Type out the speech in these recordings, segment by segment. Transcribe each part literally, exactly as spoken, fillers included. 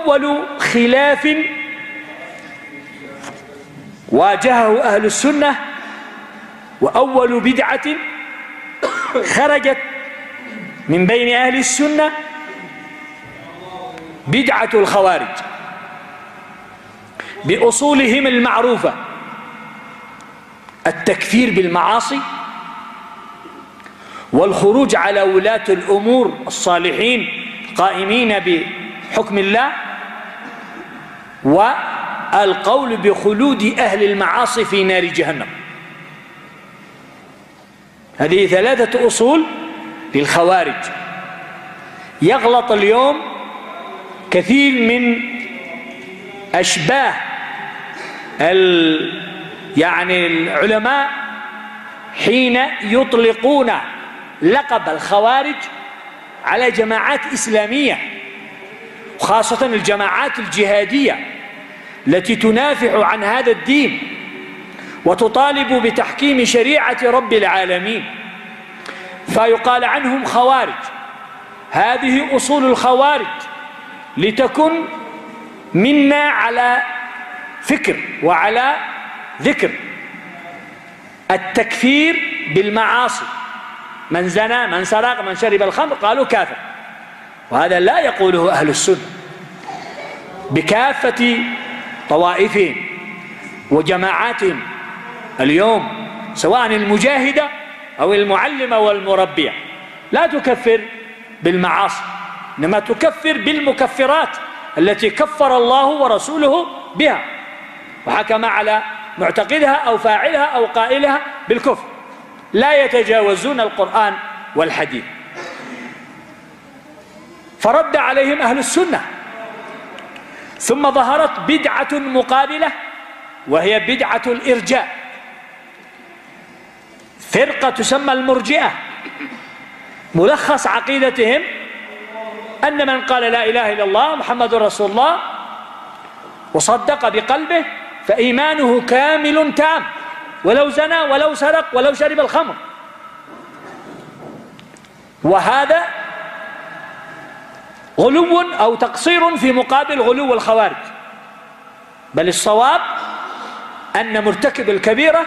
أول خلاف واجهه أهل السنة وأول بدعة خرجت من بين أهل السنة بدعة الخوارج بأصولهم المعروفة: التكفير بالمعاصي، والخروج على ولاة الأمور الصالحين قائمين بحكم الله، والقول بخلود أهل المعاصي في نار جهنم. هذه ثلاثة أصول للخوارج. يغلط اليوم كثير من أشباه يعني العلماء حين يطلقون لقب الخوارج على جماعات إسلامية، وخاصة الجماعات الجهادية التي تنافع عن هذا الدين وتطالب بتحكيم شريعة رب العالمين، فيقال عنهم خوارج. هذه أصول الخوارج لتكن منا على فكر وعلى ذكر: التكفير بالمعاصي، من زنى، من سرق، من شرب الخمر قالوا كافر، وهذا لا يقوله أهل السنة بكافة طوائفهم وجماعاتهم اليوم، سواء المجاهدة أو المعلمة والمربية، لا تكفر بالمعاصي، إنما تكفر بالمكفرات التي كفر الله ورسوله بها وحكم على معتقدها أو فاعلها أو قائلها بالكفر، لا يتجاوزون القرآن والحديث. فرد عليهم أهل السنة. ثم ظهرت بدعة مقابلة وهي بدعة الإرجاء، فرقة تسمى المرجئة. ملخص عقيدتهم أن من قال لا إله إلا الله محمد رسول الله وصدق بقلبه فإيمانه كامل تام، ولو زنى ولو سرق ولو شرب الخمر. وهذا غلو أو تقصير في مقابل غلو الخوارج، بل الصواب أن مرتكب الكبيرة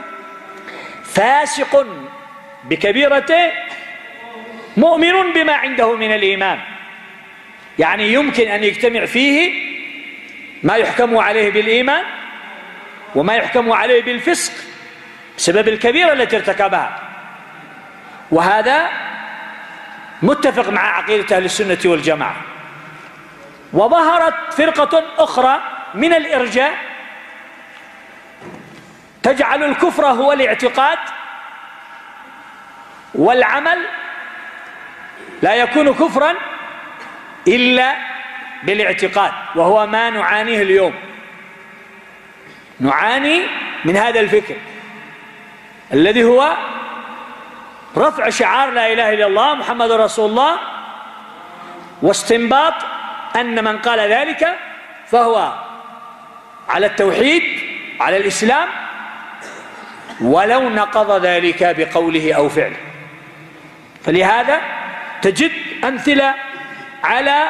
فاسق بكبيرته مؤمن بما عنده من الإيمان، يعني يمكن أن يجتمع فيه ما يحكم عليه بالإيمان وما يحكم عليه بالفسق بسبب الكبيرة التي ارتكبها. وهذا متفق مع عقيدة أهل السنة والجماعة. وظهرت فرقة أخرى من الإرجاء تجعل الكفر هو الاعتقاد، والعمل لا يكون كفرا إلا بالاعتقاد، وهو ما نعانيه اليوم. نعاني من هذا الفكر الذي هو رفع شعار لا إله إلا الله محمد رسول الله، واستنباط أن من قال ذلك فهو على التوحيد على الإسلام ولو نقض ذلك بقوله أو فعله. فلهذا تجد أمثلة على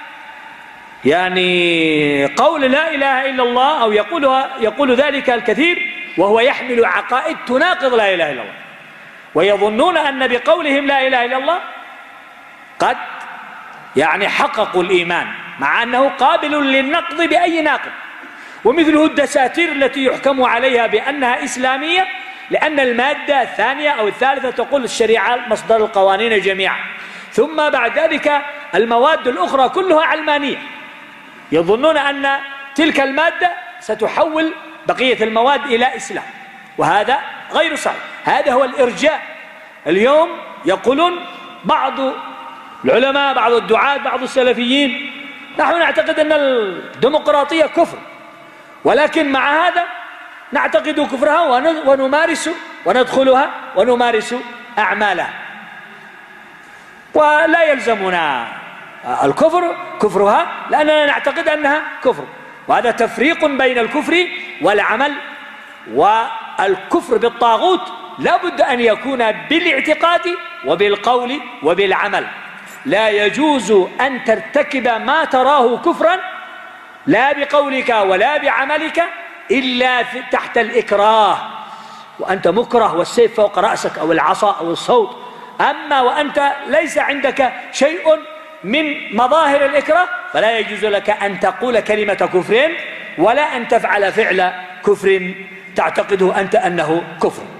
يعني قول لا إله إلا الله أو يقولها يقول ذلك الكثير وهو يحمل عقائد تناقض لا إله إلا الله، ويظنون أن بقولهم لا إله إلا الله قد يعني حققوا الإيمان، مع أنه قابل للنقض بأي ناقض. ومثله الدساتير التي يحكم عليها بأنها إسلامية لأن المادة الثانية أو الثالثة تقول الشريعة مصدر القوانين جميعا، ثم بعد ذلك المواد الأخرى كلها علمانية، يظنون أن تلك المادة ستحول بقية المواد إلى إسلام، وهذا غير صحيح. هذا هو الإرجاء. اليوم يقولون بعض العلماء بعض الدعاة بعض السلفيين نحن نعتقد أن الديمقراطية كفر، ولكن مع هذا نعتقد كفرها ونمارس وندخلها ونمارس أعمالها، ولا يلزمنا الكفر كفرها لأننا نعتقد أنها كفر. وهذا تفريق بين الكفر والعمل. والكفر بالطاغوت لا بد أن يكون بالاعتقاد وبالقول وبالعمل. لا يجوز أن ترتكب ما تراه كفرا لا بقولك ولا بعملك إلا تحت الإكراه، وأنت مكره والسيف فوق رأسك أو العصا أو الصوت. أما وأنت ليس عندك شيء من مظاهر الإكراه فلا يجوز لك أن تقول كلمة كفر ولا أن تفعل فعل كفر تعتقده أنت أنه كفر.